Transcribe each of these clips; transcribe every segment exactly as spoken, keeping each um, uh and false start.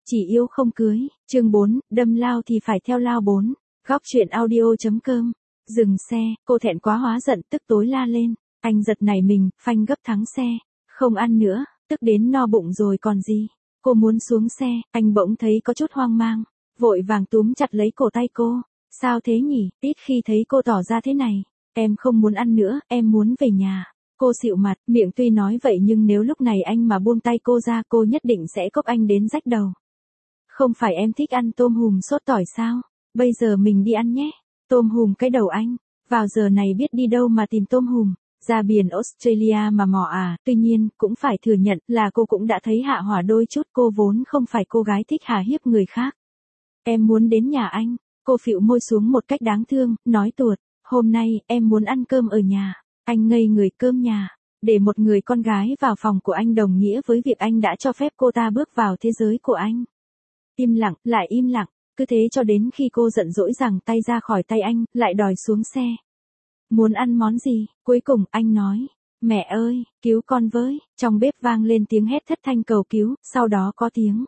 chỉ yêu không cưới, chương bốn, đâm lao thì phải theo lao bốn, góc chuyện audio.com, dừng xe, cô thẹn quá hóa giận tức tối la lên, anh giật nảy mình, phanh gấp thắng xe, không ăn nữa, tức đến no bụng rồi còn gì, cô muốn xuống xe, anh bỗng thấy có chút hoang mang, vội vàng túm chặt lấy cổ tay cô, sao thế nhỉ, ít khi thấy cô tỏ ra thế này, em không muốn ăn nữa, em muốn về nhà. Cô xịu mặt, miệng tuy nói vậy nhưng nếu lúc này anh mà buông tay cô ra cô nhất định sẽ cốc anh đến rách đầu. Không phải em thích ăn tôm hùm sốt tỏi sao? Bây giờ mình đi ăn nhé. Tôm hùm cái đầu anh. Vào giờ này biết đi đâu mà tìm tôm hùm. Ra biển Australia mà mò à. Tuy nhiên, cũng phải thừa nhận là cô cũng đã thấy hạ hỏa đôi chút. Cô vốn không phải cô gái thích hà hiếp người khác. Em muốn đến nhà anh. Cô phịu môi xuống một cách đáng thương, nói tuột. Hôm nay, em muốn ăn cơm ở nhà. Anh ngây người, cơm nhà. Để một người con gái vào phòng của anh đồng nghĩa với việc anh đã cho phép cô ta bước vào thế giới của anh. Im lặng, lại im lặng, cứ thế cho đến khi cô giận dỗi giằng tay ra khỏi tay anh, lại đòi xuống xe. Muốn ăn món gì? Cuối cùng anh nói, mẹ ơi, cứu con với. Trong bếp vang lên tiếng hét thất thanh cầu cứu, sau đó có tiếng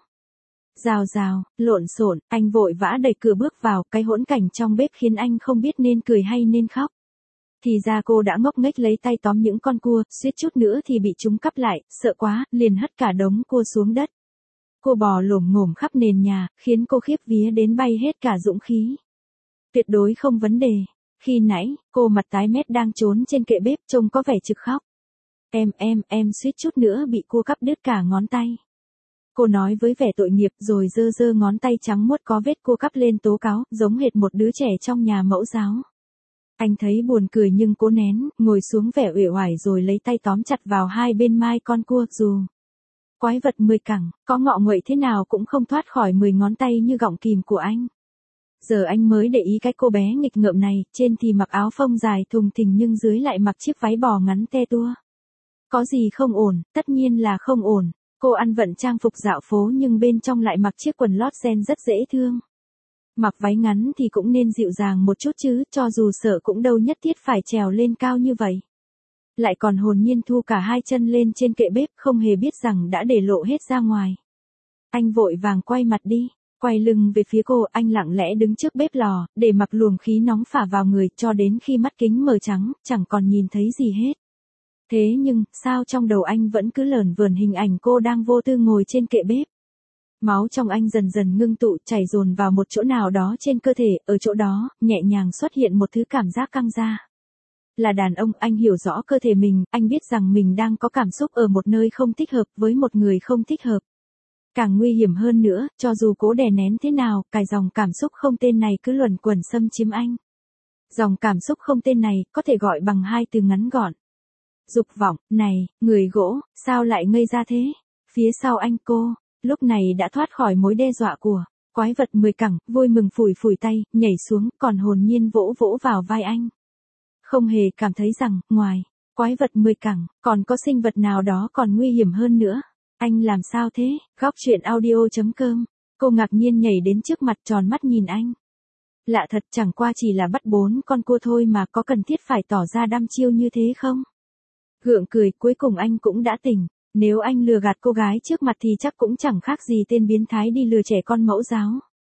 rào rào, lộn xộn, anh vội vã đẩy cửa bước vào, cái hỗn cảnh trong bếp khiến anh không biết nên cười hay nên khóc. Thì ra cô đã ngốc nghếch lấy tay tóm những con cua, suýt chút nữa thì bị chúng cắp lại, sợ quá, liền hất cả đống cua xuống đất. Cô bò lổm ngổm khắp nền nhà, khiến cô khiếp vía đến bay hết cả dũng khí. Tuyệt đối không vấn đề. Khi nãy, cô mặt tái mét đang trốn trên kệ bếp trông có vẻ trực khóc. Em em em suýt chút nữa bị cua cắp đứt cả ngón tay. Cô nói với vẻ tội nghiệp rồi giơ giơ ngón tay trắng muốt có vết cua cắp lên tố cáo, giống hệt một đứa trẻ trong nhà mẫu giáo. Anh thấy buồn cười nhưng cố nén, ngồi xuống vẻ uể oải rồi lấy tay tóm chặt vào hai bên mai con cua, dù quái vật mười cẳng, có ngọ nguậy thế nào cũng không thoát khỏi mười ngón tay như gọng kìm của anh. Giờ anh mới để ý cái cô bé nghịch ngợm này, trên thì mặc áo phông dài thùng thình nhưng dưới lại mặc chiếc váy bò ngắn te tua. Có gì không ổn, tất nhiên là không ổn. Cô ăn vận trang phục dạo phố nhưng bên trong lại mặc chiếc quần lót ren rất dễ thương. Mặc váy ngắn thì cũng nên dịu dàng một chút chứ, cho dù sợ cũng đâu nhất thiết phải trèo lên cao như vậy. Lại còn hồn nhiên thu cả hai chân lên trên kệ bếp, không hề biết rằng đã để lộ hết ra ngoài. Anh vội vàng quay mặt đi, quay lưng về phía cô, anh lặng lẽ đứng trước bếp lò, để mặc luồng khí nóng phả vào người cho đến khi mắt kính mờ trắng, chẳng còn nhìn thấy gì hết. Thế nhưng, sao trong đầu anh vẫn cứ lởn vởn hình ảnh cô đang vô tư ngồi trên kệ bếp. Máu trong anh dần dần ngưng tụ chảy dồn vào một chỗ nào đó trên cơ thể, ở chỗ đó, nhẹ nhàng xuất hiện một thứ cảm giác căng ra. Là đàn ông, anh hiểu rõ cơ thể mình, anh biết rằng mình đang có cảm xúc ở một nơi không thích hợp, với một người không thích hợp. Càng nguy hiểm hơn nữa, cho dù cố đè nén thế nào, cái dòng cảm xúc không tên này cứ luẩn quẩn xâm chiếm anh. Dòng cảm xúc không tên này, có thể gọi bằng hai từ ngắn gọn. Dục vọng. Này, người gỗ, sao lại ngây ra thế? Phía sau anh cô, lúc này đã thoát khỏi mối đe dọa của quái vật mười cẳng, vui mừng phủi phủi tay, nhảy xuống, còn hồn nhiên vỗ vỗ vào vai anh. Không hề cảm thấy rằng, ngoài quái vật mười cẳng, còn có sinh vật nào đó còn nguy hiểm hơn nữa. Anh làm sao thế? Góc chuyện audio.com. Cô ngạc nhiên nhảy đến trước mặt, tròn mắt nhìn anh. Lạ thật, chẳng qua chỉ là bắt bốn con cua thôi mà, có cần thiết phải tỏ ra đăm chiêu như thế không? Gượng cười, cuối cùng anh cũng đã tỉnh. Nếu anh lừa gạt cô gái trước mặt thì chắc cũng chẳng khác gì tên biến thái đi lừa trẻ con mẫu giáo.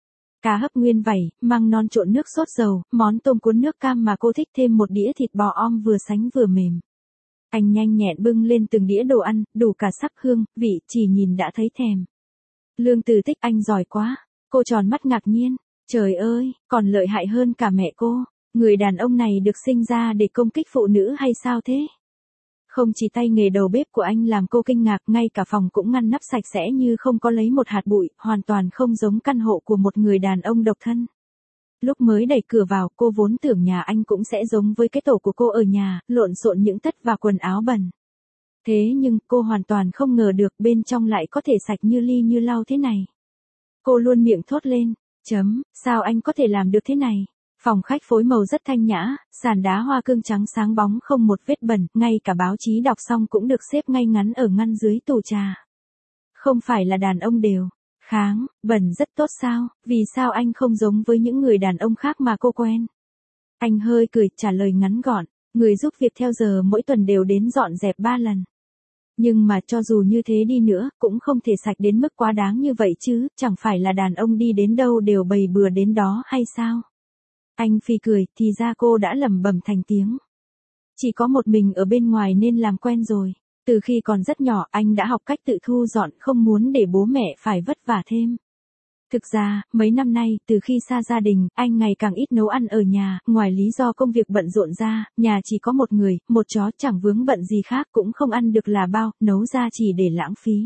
Cá hấp nguyên vảy, măng non trộn nước sốt dầu, món tôm cuốn nước cam mà cô thích, thêm một đĩa thịt bò om vừa sánh vừa mềm. Anh nhanh nhẹn bưng lên từng đĩa đồ ăn, đủ cả sắc hương, vị, chỉ nhìn đã thấy thèm. Lương Từ Tích, anh giỏi quá. Cô tròn mắt ngạc nhiên. Trời ơi, còn lợi hại hơn cả mẹ cô. Người đàn ông này được sinh ra để công kích phụ nữ hay sao thế? Không chỉ tay nghề đầu bếp của anh làm cô kinh ngạc, ngay cả phòng cũng ngăn nắp sạch sẽ như không có lấy một hạt bụi, hoàn toàn không giống căn hộ của một người đàn ông độc thân. Lúc mới đẩy cửa vào, cô vốn tưởng nhà anh cũng sẽ giống với cái tổ của cô ở nhà, lộn xộn những tất và quần áo bẩn. Thế nhưng, cô hoàn toàn không ngờ được bên trong lại có thể sạch như ly như lau thế này. Cô luôn miệng thốt lên, chấm, sao anh có thể làm được thế này? Phòng khách phối màu rất thanh nhã, sàn đá hoa cương trắng sáng bóng không một vết bẩn, ngay cả báo chí đọc xong cũng được xếp ngay ngắn ở ngăn dưới tủ trà. Không phải là đàn ông đều kháng, bẩn rất tốt sao, vì sao anh không giống với những người đàn ông khác mà cô quen? Anh hơi cười, trả lời ngắn gọn, người giúp việc theo giờ mỗi tuần đều đến dọn dẹp ba lần. Nhưng mà cho dù như thế đi nữa, cũng không thể sạch đến mức quá đáng như vậy chứ, chẳng phải là đàn ông đi đến đâu đều bày bừa đến đó hay sao? Anh phì cười, thì ra cô đã lẩm bẩm thành tiếng. Chỉ có một mình ở bên ngoài nên làm quen rồi. Từ khi còn rất nhỏ anh đã học cách tự thu dọn, không muốn để bố mẹ phải vất vả thêm. Thực ra, mấy năm nay, từ khi xa gia đình, anh ngày càng ít nấu ăn ở nhà, ngoài lý do công việc bận rộn ra, nhà chỉ có một người, một chó, chẳng vướng bận gì khác, cũng không ăn được là bao, nấu ra chỉ để lãng phí.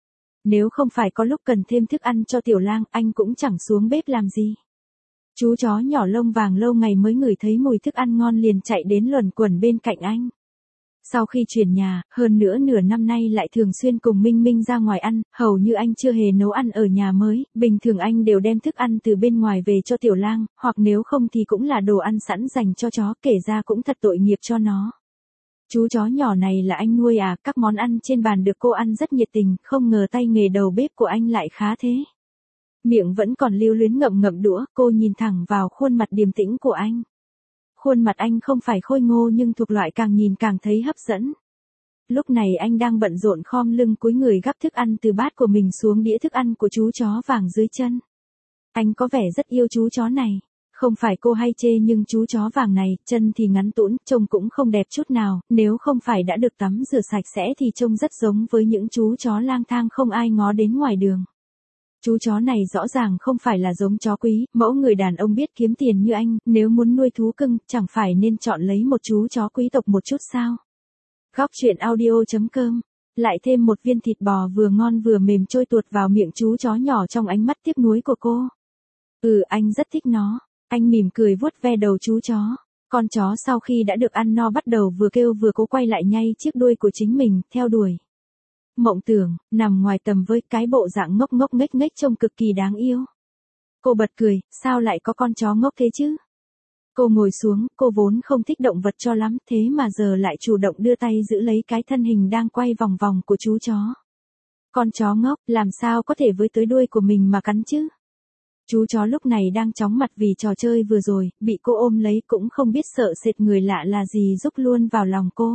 Nếu không phải có lúc cần thêm thức ăn cho Tiểu Lang, anh cũng chẳng xuống bếp làm gì. Chú chó nhỏ lông vàng lâu ngày mới ngửi thấy mùi thức ăn ngon liền chạy đến luẩn quẩn bên cạnh anh. Sau khi chuyển nhà, hơn nữa nửa năm nay lại thường xuyên cùng Minh Minh ra ngoài ăn, hầu như anh chưa hề nấu ăn ở nhà mới, bình thường anh đều đem thức ăn từ bên ngoài về cho Tiểu Lang, hoặc nếu không thì cũng là đồ ăn sẵn dành cho chó, kể ra cũng thật tội nghiệp cho nó. Chú chó nhỏ này là anh nuôi à, các món ăn trên bàn được cô ăn rất nhiệt tình, không ngờ tay nghề đầu bếp của anh lại khá thế. Miệng vẫn còn lưu luyến ngậm ngậm đũa, cô nhìn thẳng vào khuôn mặt điềm tĩnh của anh. Khuôn mặt anh không phải khôi ngô nhưng thuộc loại càng nhìn càng thấy hấp dẫn. Lúc này anh đang bận rộn khom lưng cúi người gắp thức ăn từ bát của mình xuống đĩa thức ăn của chú chó vàng dưới chân. Anh có vẻ rất yêu chú chó này. Không phải cô hay chê nhưng chú chó vàng này, chân thì ngắn tũn, trông cũng không đẹp chút nào, nếu không phải đã được tắm rửa sạch sẽ thì trông rất giống với những chú chó lang thang không ai ngó đến ngoài đường. Chú chó này rõ ràng không phải là giống chó quý, mẫu người đàn ông biết kiếm tiền như anh, nếu muốn nuôi thú cưng, chẳng phải nên chọn lấy một chú chó quý tộc một chút sao? Góc truyện audio chấm com. Lại thêm một viên thịt bò vừa ngon vừa mềm trôi tuột vào miệng chú chó nhỏ trong ánh mắt tiếc nuối của cô. Ừ, anh rất thích nó. Anh mỉm cười vuốt ve đầu chú chó. Con chó sau khi đã được ăn no bắt đầu vừa kêu vừa cố quay lại nhay chiếc đuôi của chính mình, theo đuổi. Mộng tưởng, nằm ngoài tầm với cái bộ dạng ngốc ngốc nghếch nghếch trông cực kỳ đáng yêu. Cô bật cười, sao lại có con chó ngốc thế chứ? Cô ngồi xuống, cô vốn không thích động vật cho lắm, thế mà giờ lại chủ động đưa tay giữ lấy cái thân hình đang quay vòng vòng của chú chó. Con chó ngốc, làm sao có thể với tới đuôi của mình mà cắn chứ? Chú chó lúc này đang chóng mặt vì trò chơi vừa rồi, bị cô ôm lấy cũng không biết sợ sệt người lạ là gì rúc luôn vào lòng cô.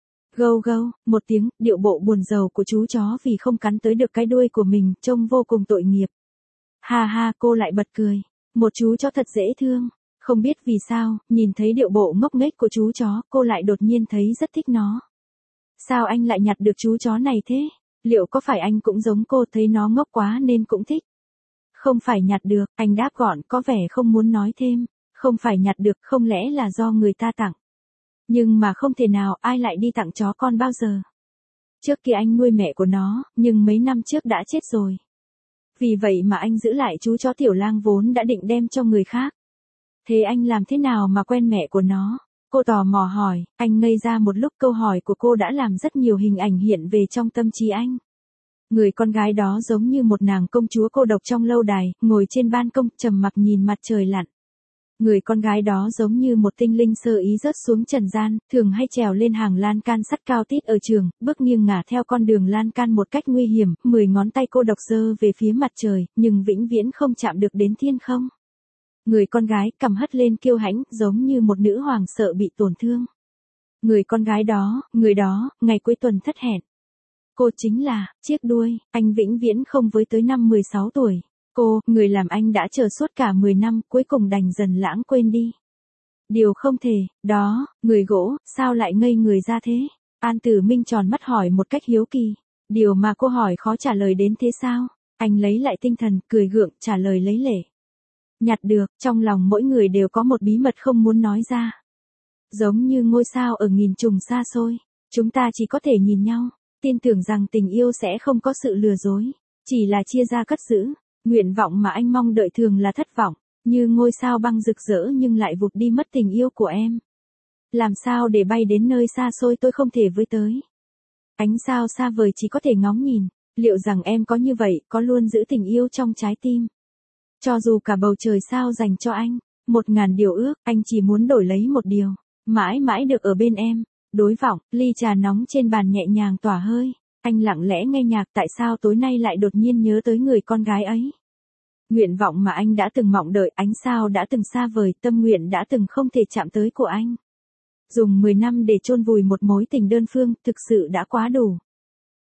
Gâu gâu, một tiếng, điệu bộ buồn rầu của chú chó vì không cắn tới được cái đuôi của mình, trông vô cùng tội nghiệp. Ha ha, cô lại bật cười. Một chú chó thật dễ thương. Không biết vì sao, nhìn thấy điệu bộ ngốc nghếch của chú chó, cô lại đột nhiên thấy rất thích nó. Sao anh lại nhặt được chú chó này thế? Liệu có phải anh cũng giống cô thấy nó ngốc quá nên cũng thích? Không phải nhặt được, anh đáp gọn, có vẻ không muốn nói thêm. Không phải nhặt được, không lẽ là do người ta tặng? Nhưng mà không thể nào, ai lại đi tặng chó con bao giờ? Trước kia anh nuôi mẹ của nó, nhưng mấy năm trước đã chết rồi. Vì vậy mà anh giữ lại chú chó Tiểu Lang vốn đã định đem cho người khác. Thế anh làm thế nào mà quen mẹ của nó? Cô tò mò hỏi, anh ngây ra một lúc, câu hỏi của cô đã làm rất nhiều hình ảnh hiện về trong tâm trí anh. Người con gái đó giống như một nàng công chúa cô độc trong lâu đài, ngồi trên ban công, trầm mặc nhìn mặt trời lặn. Người con gái đó giống như một tinh linh sơ ý rớt xuống trần gian, thường hay trèo lên hàng lan can sắt cao tít ở trường, bước nghiêng ngả theo con đường lan can một cách nguy hiểm, mười ngón tay cô độc giơ về phía mặt trời, nhưng vĩnh viễn không chạm được đến thiên không. Người con gái cằm hất lên kiêu hãnh, giống như một nữ hoàng sợ bị tổn thương. Người con gái đó, người đó, ngày cuối tuần thất hẹn. Cô chính là, chiếc đuôi, anh vĩnh viễn không với tới năm mười sáu tuổi. Cô, người làm anh đã chờ suốt cả mười năm, cuối cùng đành dần lãng quên đi. Điều không thể, đó, người gỗ, sao lại ngây người ra thế? An Tử Minh tròn mắt hỏi một cách hiếu kỳ. Điều mà cô hỏi khó trả lời đến thế sao? Anh lấy lại tinh thần, cười gượng, trả lời lấy lể. Nhặt được, trong lòng mỗi người đều có một bí mật không muốn nói ra. Giống như ngôi sao ở nghìn trùng xa xôi, chúng ta chỉ có thể nhìn nhau, tin tưởng rằng tình yêu sẽ không có sự lừa dối, chỉ là chia ra cất giữ. Nguyện vọng mà anh mong đợi thường là thất vọng, như ngôi sao băng rực rỡ nhưng lại vụt đi mất tình yêu của em. Làm sao để bay đến nơi xa xôi tôi không thể với tới. Ánh sao xa vời chỉ có thể ngóng nhìn, liệu rằng em có như vậy, có luôn giữ tình yêu trong trái tim. Cho dù cả bầu trời sao dành cho anh, một ngàn điều ước, anh chỉ muốn đổi lấy một điều, mãi mãi được ở bên em. Đối vọng, ly trà nóng trên bàn nhẹ nhàng tỏa hơi. Anh lặng lẽ nghe nhạc, tại sao tối nay lại đột nhiên nhớ tới người con gái ấy. Nguyện vọng mà anh đã từng mong đợi, ánh sao đã từng xa vời, tâm nguyện đã từng không thể chạm tới của anh. Dùng mười năm để chôn vùi một mối tình đơn phương, thực sự đã quá đủ.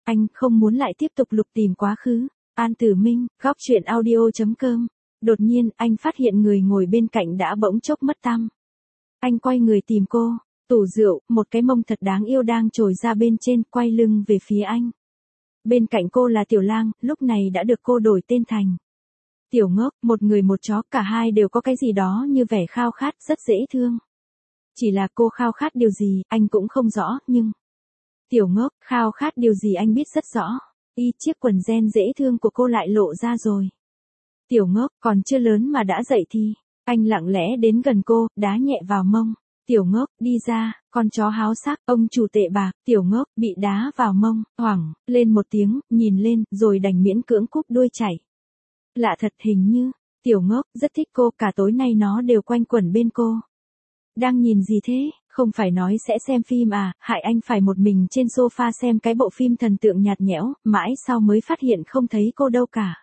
Anh không muốn lại tiếp tục lục tìm quá khứ. An Tử Minh, góc chuyện audio.com. Đột nhiên, anh phát hiện người ngồi bên cạnh đã bỗng chốc mất tăm. Anh quay người tìm cô. Tủ rượu, một cái mông thật đáng yêu đang trồi ra bên trên, quay lưng về phía anh. Bên cạnh cô là Tiểu Lang, lúc này đã được cô đổi tên thành Tiểu Ngốc, một người một chó, cả hai đều có cái gì đó như vẻ khao khát, rất dễ thương. Chỉ là cô khao khát điều gì, anh cũng không rõ, nhưng... Tiểu Ngốc, khao khát điều gì anh biết rất rõ. Y chiếc quần ren dễ thương của cô lại lộ ra rồi. Tiểu Ngốc, còn chưa lớn mà đã dậy thì... Anh lặng lẽ đến gần cô, đá nhẹ vào mông. Tiểu Ngốc, đi ra, con chó háo sắc, ông chủ tệ bạc. Tiểu Ngốc, bị đá vào mông, hoảng, lên một tiếng, nhìn lên, rồi đành miễn cưỡng cúp đuôi chạy. Lạ thật, hình như, Tiểu Ngốc, rất thích cô, cả tối nay nó đều quanh quẩn bên cô. Đang nhìn gì thế, không phải nói sẽ xem phim à, hại anh phải một mình trên sofa xem cái bộ phim thần tượng nhạt nhẽo, mãi sau mới phát hiện không thấy cô đâu cả.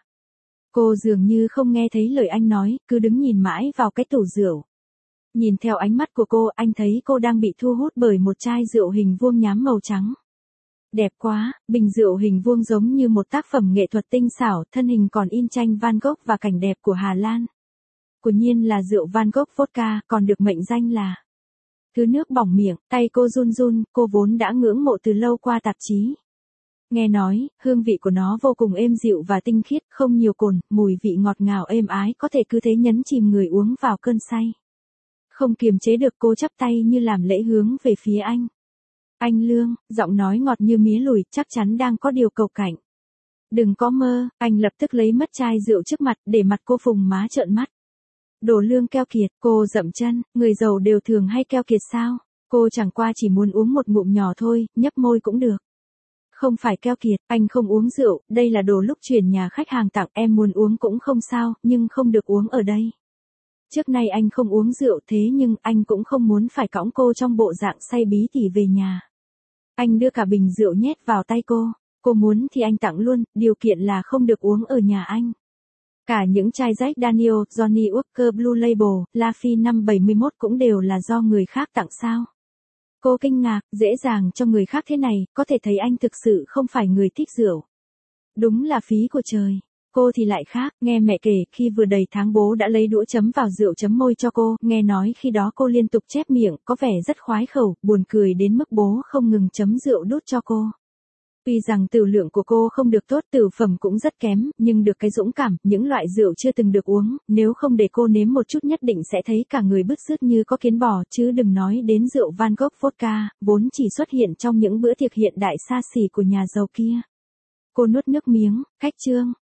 Cô dường như không nghe thấy lời anh nói, cứ đứng nhìn mãi vào cái tủ rượu. Nhìn theo ánh mắt của cô, anh thấy cô đang bị thu hút bởi một chai rượu hình vuông nhám màu trắng. Đẹp quá, bình rượu hình vuông giống như một tác phẩm nghệ thuật tinh xảo, thân hình còn in tranh Van Gogh và cảnh đẹp của Hà Lan. Quả nhiên là rượu Van Gogh vodka, còn được mệnh danh là thứ nước bỏng miệng. Tay cô run run, cô vốn đã ngưỡng mộ từ lâu qua tạp chí. Nghe nói, hương vị của nó vô cùng êm dịu và tinh khiết, không nhiều cồn, mùi vị ngọt ngào êm ái, có thể cứ thế nhấn chìm người uống vào cơn say. Không kiềm chế được, cô chắp tay như làm lễ hướng về phía anh. Anh Lương, giọng nói ngọt như mía lùi, chắc chắn đang có điều cầu cạnh. Đừng có mơ, anh lập tức lấy mất chai rượu trước mặt, để mặt cô phùng má trợn mắt. Đồ Lương keo kiệt, cô dậm chân, người giàu đều thường hay keo kiệt sao? Cô chẳng qua chỉ muốn uống một ngụm nhỏ thôi, nhấp môi cũng được. Không phải keo kiệt, anh không uống rượu, đây là đồ lúc chuyển nhà khách hàng tặng, em muốn uống cũng không sao, nhưng không được uống ở đây. Trước nay anh không uống rượu, thế nhưng anh cũng không muốn phải cõng cô trong bộ dạng say bí tỉ về nhà. Anh đưa cả bình rượu nhét vào tay cô. Cô muốn thì anh tặng luôn, điều kiện là không được uống ở nhà anh. Cả những chai Jack Daniel, Johnny Walker Blue Label, Lafite năm bảy mốt cũng đều là do người khác tặng sao? Cô kinh ngạc, dễ dàng cho người khác thế này, có thể thấy anh thực sự không phải người thích rượu. Đúng là phí của trời. Cô thì lại khác, nghe mẹ kể, khi vừa đầy tháng bố đã lấy đũa chấm vào rượu chấm môi cho cô, nghe nói khi đó cô liên tục chép miệng, có vẻ rất khoái khẩu, buồn cười đến mức bố không ngừng chấm rượu đút cho cô. Tuy rằng tửu lượng của cô không được tốt, tửu phẩm cũng rất kém, nhưng được cái dũng cảm, những loại rượu chưa từng được uống, nếu không để cô nếm một chút nhất định sẽ thấy cả người bứt rứt như có kiến bò, chứ đừng nói đến rượu Van Gogh vodka, vốn chỉ xuất hiện trong những bữa tiệc hiện đại xa xỉ của nhà giàu kia. Cô nuốt nước miếng, khách trương,